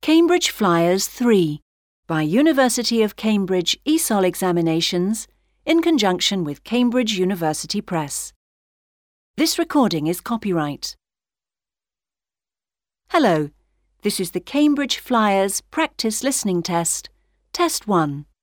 Cambridge Flyers 3 by University of Cambridge ESOL Examinations in conjunction with Cambridge University Press. This recording is copyright. Hello, this is the Cambridge Flyers Practice Listening Test, Test 1.